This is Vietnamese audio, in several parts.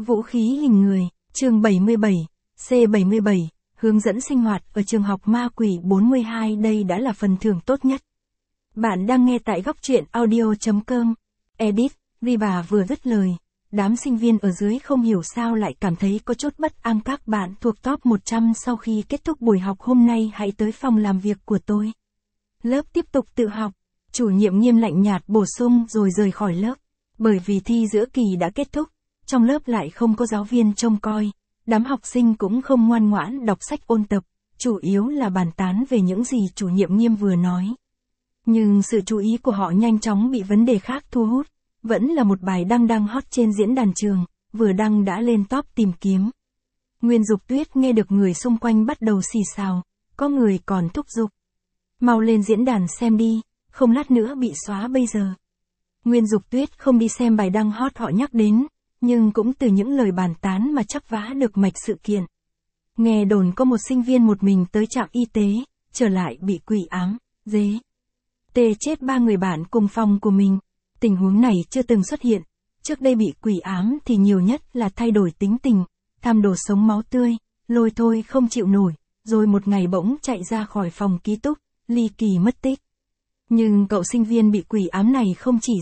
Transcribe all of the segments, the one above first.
Vũ khí hình người, chương 77, C77, hướng dẫn sinh hoạt ở trường học ma quỷ 42. Đây đã là phần thưởng tốt nhất. Bạn đang nghe tại góc truyện audio.com. Edit, Riba vừa dứt lời. Đám sinh viên ở dưới không hiểu sao lại cảm thấy có chút bất an. Các bạn thuộc top 100 sau khi kết thúc buổi học hôm nay hãy tới phòng làm việc của tôi. Lớp tiếp tục tự học. Chủ nhiệm nghiêm lạnh nhạt bổ sung rồi rời khỏi lớp. Bởi vì thi giữa kỳ đã kết thúc, trong lớp lại không có giáo viên trông coi. Đám học sinh cũng không ngoan ngoãn đọc sách ôn tập, chủ yếu là bàn tán về những gì chủ nhiệm nghiêm vừa nói. Nhưng sự chú ý của họ nhanh chóng bị vấn đề khác thu hút. Vẫn là một bài đăng đang hot trên diễn đàn trường, vừa đăng đã lên top tìm kiếm. Nguyên Dục Tuyết nghe được người xung quanh bắt đầu xì xào, có người còn thúc giục. Mau lên diễn đàn xem đi, không lát nữa bị xóa bây giờ. Nguyên Dục Tuyết không đi xem bài đăng hot họ nhắc đến, nhưng cũng từ những lời bàn tán mà chắc vá được mạch sự kiện. Nghe đồn có một sinh viên một mình tới trạm y tế, trở lại bị quỷ ám, dế. Tê chết 3 người bạn cùng phòng của mình. Tình huống này chưa từng xuất hiện. Trước đây bị quỷ ám thì nhiều nhất là thay đổi tính tình, tham đồ sống máu tươi, lôi thôi không chịu nổi, rồi một ngày bỗng chạy ra khỏi phòng ký túc, ly kỳ mất tích. Nhưng cậu sinh viên bị quỷ ám này không chỉ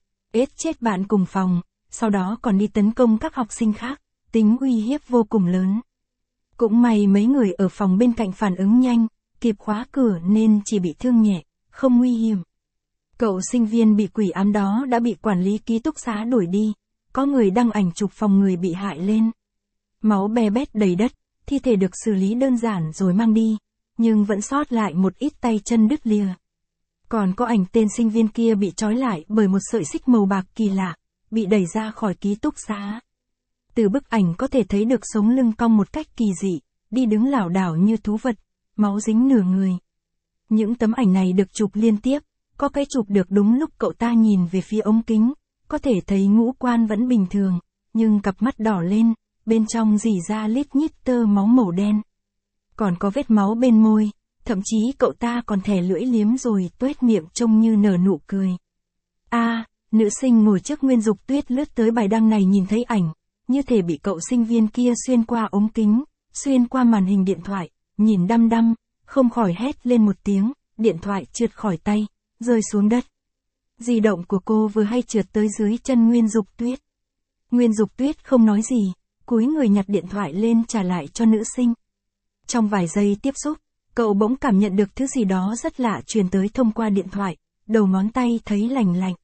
chết bạn cùng phòng, sau đó còn đi tấn công các học sinh khác, tính uy hiếp vô cùng lớn. Cũng may mấy người ở phòng bên cạnh phản ứng nhanh, kịp khóa cửa nên chỉ bị thương nhẹ, không nguy hiểm. Cậu sinh viên bị quỷ ám đó đã bị quản lý ký túc xá đuổi đi, có người đăng ảnh chụp phòng người bị hại lên. Máu be bét đầy đất, thi thể được xử lý đơn giản rồi mang đi, nhưng vẫn sót lại một ít tay chân đứt lìa. Còn có ảnh tên sinh viên kia bị trói lại bởi một sợi xích màu bạc kỳ lạ, bị đẩy ra khỏi ký túc xá. Từ bức ảnh có thể thấy được sống lưng cong một cách kỳ dị, đi đứng lảo đảo như thú vật, máu dính nửa người. Những tấm ảnh này được chụp liên tiếp, có cái chụp được đúng lúc cậu ta nhìn về phía ống kính, có thể thấy ngũ quan vẫn bình thường, nhưng cặp mắt đỏ lên, bên trong rỉ ra lít nhít tơ máu màu đen. Còn có vết máu bên môi, thậm chí cậu ta còn thè lưỡi liếm rồi tuét miệng trông như nở nụ cười. Nữ sinh ngồi trước Nguyên Dục Tuyết lướt tới bài đăng này nhìn thấy ảnh, như thể bị cậu sinh viên kia xuyên qua ống kính, xuyên qua màn hình điện thoại, nhìn đăm đăm, không khỏi hét lên một tiếng, điện thoại trượt khỏi tay, rơi xuống đất. Di động của cô vừa hay trượt tới dưới chân Nguyên Dục Tuyết. Nguyên Dục Tuyết không nói gì, cúi người nhặt điện thoại lên trả lại cho nữ sinh. Trong vài giây tiếp xúc, cậu bỗng cảm nhận được thứ gì đó rất lạ truyền tới thông qua điện thoại, đầu ngón tay thấy lành lạnh.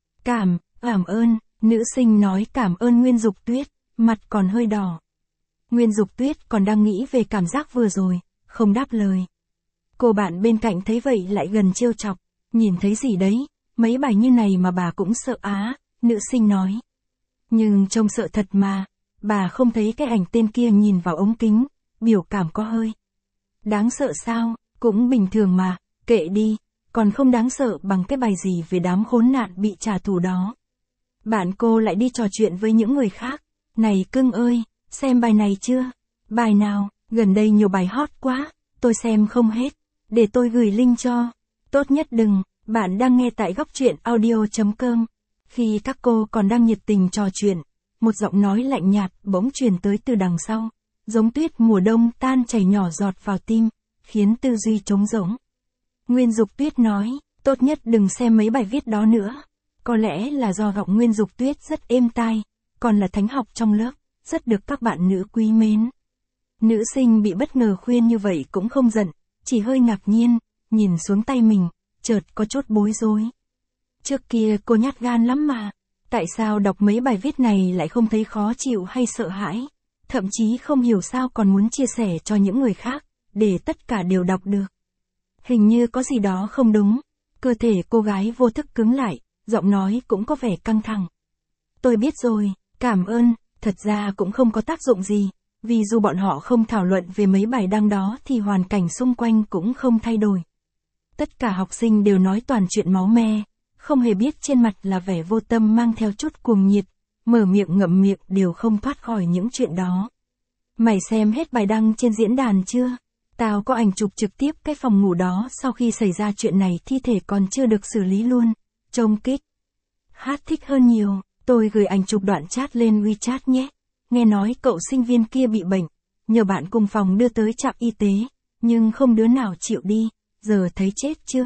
Cảm ơn, nữ sinh nói cảm ơn Nguyên Dục Tuyết, mặt còn hơi đỏ. Nguyên Dục Tuyết còn đang nghĩ về cảm giác vừa rồi, không đáp lời. Cô bạn bên cạnh thấy vậy lại gần trêu chọc, nhìn thấy gì đấy, mấy bài như này mà bà cũng sợ á, nữ sinh nói. Nhưng trông sợ thật mà, bà không thấy cái ảnh tên kia nhìn vào ống kính, biểu cảm có hơi. Đáng sợ sao, cũng bình thường mà, kệ đi, còn không đáng sợ bằng cái bài gì về đám khốn nạn bị trả thù đó. Bạn cô lại đi trò chuyện với những người khác, này cưng ơi, xem bài này chưa? Bài nào, gần đây nhiều bài hot quá, tôi xem không hết, để tôi gửi link cho. Tốt nhất đừng, bạn đang nghe tại góc truyện audio.com. Khi các cô còn đang nhiệt tình trò chuyện, một giọng nói lạnh nhạt bỗng truyền tới từ đằng sau, giống tuyết mùa đông tan chảy nhỏ giọt vào tim, khiến tư duy trống rỗng. Nguyên Dục Tuyết nói, tốt nhất đừng xem mấy bài viết đó nữa. Có lẽ là do giọng Nguyên Dục Tuyết rất êm tai, còn là thánh học trong lớp, rất được các bạn nữ quý mến. Nữ sinh bị bất ngờ khuyên như vậy cũng không giận, chỉ hơi ngạc nhiên, nhìn xuống tay mình, chợt có chút bối rối. Trước kia cô nhát gan lắm mà, tại sao đọc mấy bài viết này lại không thấy khó chịu hay sợ hãi, thậm chí không hiểu sao còn muốn chia sẻ cho những người khác, để tất cả đều đọc được. Hình như có gì đó không đúng, cơ thể cô gái vô thức cứng lại, giọng nói cũng có vẻ căng thẳng. Tôi biết rồi, cảm ơn, thật ra cũng không có tác dụng gì, vì dù bọn họ không thảo luận về mấy bài đăng đó thì hoàn cảnh xung quanh cũng không thay đổi. Tất cả học sinh đều nói toàn chuyện máu me, không hề biết trên mặt là vẻ vô tâm mang theo chút cuồng nhiệt, mở miệng ngậm miệng đều không thoát khỏi những chuyện đó. Mày xem hết bài đăng trên diễn đàn chưa? Tao có ảnh chụp trực tiếp cái phòng ngủ đó sau khi xảy ra chuyện này thi thể còn chưa được xử lý luôn, trông kích. Hát thích hơn nhiều, tôi gửi ảnh chụp đoạn chat lên WeChat nhé. nghe nói cậu sinh viên kia bị bệnh, nhờ bạn cùng phòng đưa tới trạm y tế, nhưng không đứa nào chịu đi, giờ thấy chết chưa?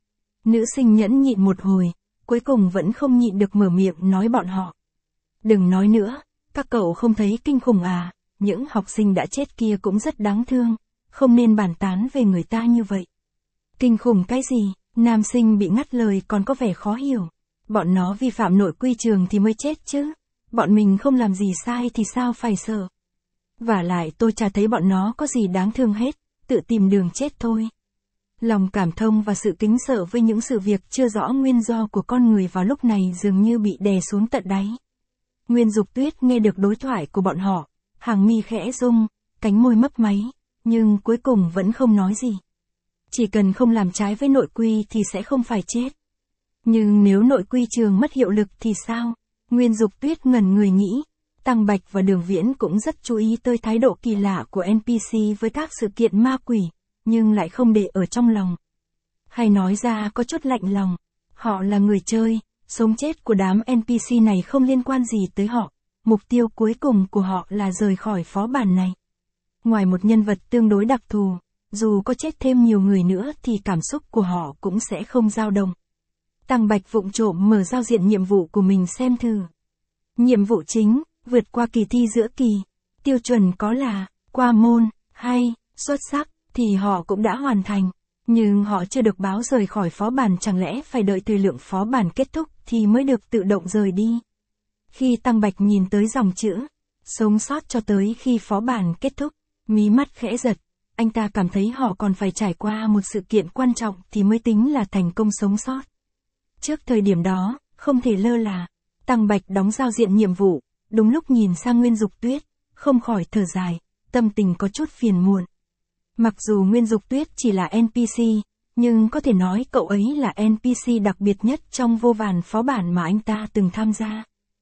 Nữ sinh nhẫn nhịn một hồi, cuối cùng vẫn không nhịn được mở miệng nói bọn họ. Đừng nói nữa, các cậu không thấy kinh khủng à, những học sinh đã chết kia cũng rất đáng thương, không nên bàn tán về người ta như vậy. Kinh khủng cái gì? Nam sinh bị ngắt lời còn có vẻ khó hiểu. Bọn nó vi phạm nội quy trường thì mới chết chứ. Bọn mình không làm gì sai thì sao phải sợ. Vả lại tôi chả thấy bọn nó có gì đáng thương hết, tự tìm đường chết thôi. Lòng cảm thông và sự kính sợ với những sự việc chưa rõ nguyên do của con người vào lúc này dường như bị đè xuống tận đáy. Nguyên Dục Tuyết nghe được đối thoại của bọn họ, hàng mi khẽ rung, cánh môi mấp máy, nhưng cuối cùng vẫn không nói gì. Chỉ cần không làm trái với nội quy thì sẽ không phải chết. Nhưng nếu nội quy trường mất hiệu lực thì sao? Nguyên Dục Tuyết ngẩn người nghĩ. Tăng Bạch và Đường Viễn cũng rất chú ý tới thái độ kỳ lạ của NPC với các sự kiện ma quỷ, nhưng lại không để ở trong lòng. Hay nói ra có chút lạnh lòng. Họ là người chơi, sống chết của đám NPC này không liên quan gì tới họ. Mục tiêu cuối cùng của họ là rời khỏi phó bản này. Ngoài một nhân vật tương đối đặc thù, dù có chết thêm nhiều người nữa thì cảm xúc của họ cũng sẽ không dao động. Tăng Bạch vụng trộm mở giao diện nhiệm vụ của mình xem thử. Nhiệm vụ chính, vượt qua kỳ thi giữa kỳ. Tiêu chuẩn có là, qua môn, hay, xuất sắc, thì họ cũng đã hoàn thành. Nhưng họ chưa được báo rời khỏi phó bản, chẳng lẽ phải đợi thời lượng phó bản kết thúc thì mới được tự động rời đi. Khi Tăng Bạch nhìn tới dòng chữ, sống sót cho tới khi phó bản kết thúc, mí mắt khẽ giật. Anh ta cảm thấy họ còn phải trải qua một sự kiện quan trọng thì mới tính là thành công sống sót. Trước thời điểm đó, không thể lơ là, Tăng Bạch đóng giao diện nhiệm vụ, đúng lúc nhìn sang Nguyên Dục Tuyết, không khỏi thở dài, tâm tình có chút phiền muộn. Mặc dù Nguyên Dục Tuyết chỉ là NPC, nhưng có thể nói cậu ấy là NPC đặc biệt nhất trong vô vàn phó bản mà anh ta từng tham gia.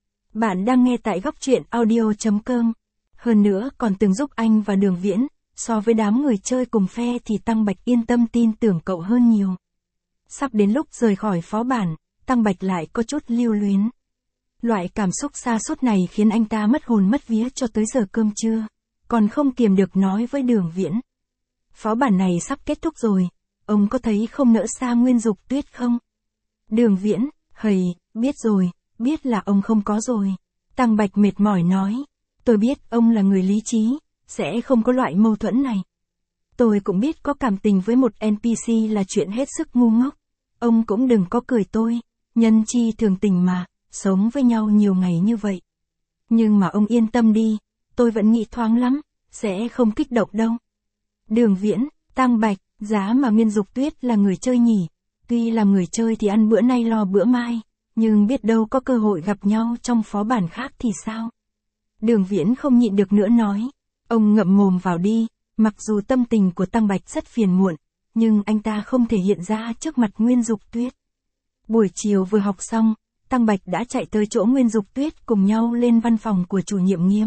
Bạn đang nghe tại góc truyện audio.com. Hơn nữa còn từng giúp anh và Đường Viễn, so với đám người chơi cùng phe thì Tăng Bạch yên tâm tin tưởng cậu hơn nhiều. Sắp đến lúc rời khỏi phó bản, Tăng Bạch lại có chút lưu luyến. Loại cảm xúc sa sút này khiến anh ta mất hồn mất vía cho tới giờ cơm trưa, còn không kiềm được nói với Đường Viễn. Phó bản này sắp kết thúc rồi, ông có thấy không nỡ xa Nguyên Dục Tuyết không? Đường Viễn, hầy, biết rồi, biết là ông không có rồi. Tăng Bạch mệt mỏi nói, tôi biết ông là người lý trí, sẽ không có loại mâu thuẫn này. Tôi cũng biết có cảm tình với một NPC là chuyện hết sức ngu ngốc. Ông cũng đừng có cười tôi, nhân chi thường tình mà, sống với nhau nhiều ngày như vậy. Nhưng mà ông yên tâm đi, tôi vẫn nghĩ thoáng lắm, sẽ không kích động đâu. Đường Viễn, Tăng Bạch, giá mà Nguyên Dục Tuyết là người chơi nhỉ. Tuy là người chơi thì ăn bữa nay lo bữa mai, nhưng biết đâu có cơ hội gặp nhau trong phó bản khác thì sao? Đường Viễn không nhịn được nữa nói, ông ngậm mồm vào đi. Mặc dù tâm tình của Tăng Bạch rất phiền muộn, nhưng anh ta không thể hiện ra trước mặt Nguyên Dục Tuyết. Buổi chiều vừa học xong, Tăng Bạch đã chạy tới chỗ Nguyên Dục Tuyết cùng nhau lên văn phòng của chủ nhiệm Nghiêm.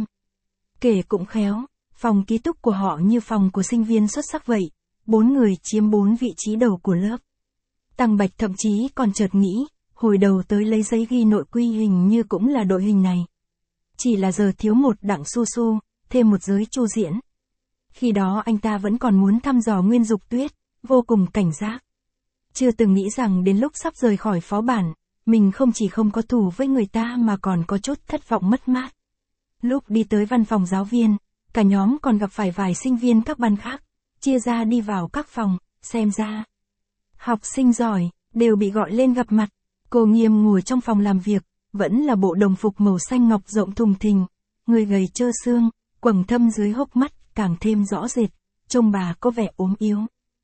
Kể cũng khéo, phòng ký túc của họ như phòng của sinh viên xuất sắc vậy, 4 người chiếm 4 vị trí đầu của lớp. Tăng Bạch thậm chí còn chợt nghĩ, hồi đầu tới lấy giấy ghi nội quy hình như cũng là đội hình này. Chỉ là giờ thiếu một Đặng Su Su, thêm một giới Chu Diễn. Khi đó anh ta vẫn còn muốn thăm dò Nguyên Dục Tuyết, vô cùng cảnh giác. Chưa từng nghĩ rằng đến lúc sắp rời khỏi phó bản, mình không chỉ không có thù với người ta mà còn có chút thất vọng mất mát. Lúc đi tới văn phòng giáo viên, cả nhóm còn gặp phải vài sinh viên các ban khác, chia ra đi vào các phòng, xem ra. Học sinh giỏi, đều bị gọi lên gặp mặt. Cô Nghiêm ngồi trong phòng làm việc, vẫn là bộ đồng phục màu xanh ngọc rộng thùng thình, người gầy trơ xương, quầng thâm dưới hốc mắt càng thêm rõ rệt, trông bà có vẻ ốm yếu.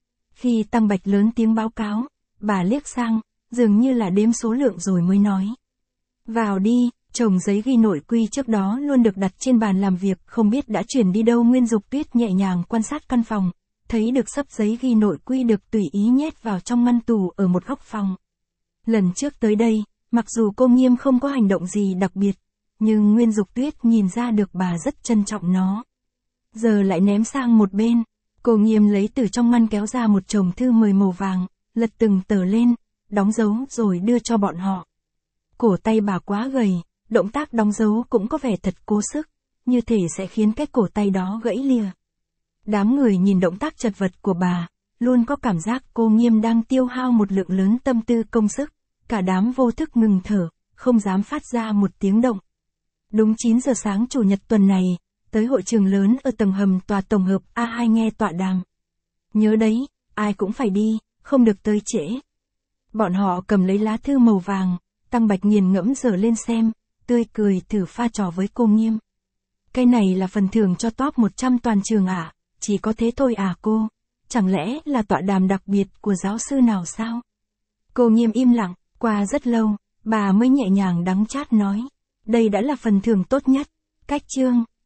Khi Tăng Bạch lớn tiếng báo cáo, bà liếc sang, dường như là đếm số lượng rồi mới nói. Vào đi, chồng giấy ghi nội quy trước đó luôn được đặt trên bàn làm việc không biết đã chuyển đi đâu. Nguyên Dục Tuyết nhẹ nhàng quan sát căn phòng, thấy được xấp giấy ghi nội quy được tùy ý nhét vào trong ngăn tủ ở một góc phòng. Lần trước tới đây, mặc dù cô Nghiêm không có hành động gì đặc biệt, nhưng Nguyên Dục Tuyết nhìn ra được bà rất trân trọng nó. Giờ lại ném sang một bên, cô Nghiêm lấy từ trong ngăn kéo ra một chồng thư mời màu vàng, lật từng tờ lên, đóng dấu rồi đưa cho bọn họ. Cổ tay bà quá gầy, động tác đóng dấu cũng có vẻ thật cố sức, như thể sẽ khiến cái cổ tay đó gãy lìa. Đám người nhìn động tác chật vật của bà, luôn có cảm giác cô Nghiêm đang tiêu hao một lượng lớn tâm tư công sức, cả đám vô thức ngừng thở, không dám phát ra một tiếng động. Đúng 9 giờ sáng Chủ nhật tuần này, tới hội trường lớn ở tầng hầm tòa tổng hợp A2 nghe tọa đàm. Nhớ đấy, ai cũng phải đi, không được tới trễ. Bọn họ cầm lấy lá thư màu vàng, Tăng Bạch nghiền ngẫm dở lên xem, tươi cười thử pha trò với cô Nghiêm. Cái này là phần thưởng cho top 100 toàn trường à, chỉ có thế thôi à cô, chẳng lẽ là tọa đàm đặc biệt của giáo sư nào sao? Cô Nghiêm im lặng, qua rất lâu, bà mới nhẹ nhàng đắng chát nói, đây đã là phần thưởng tốt nhất, cách chương.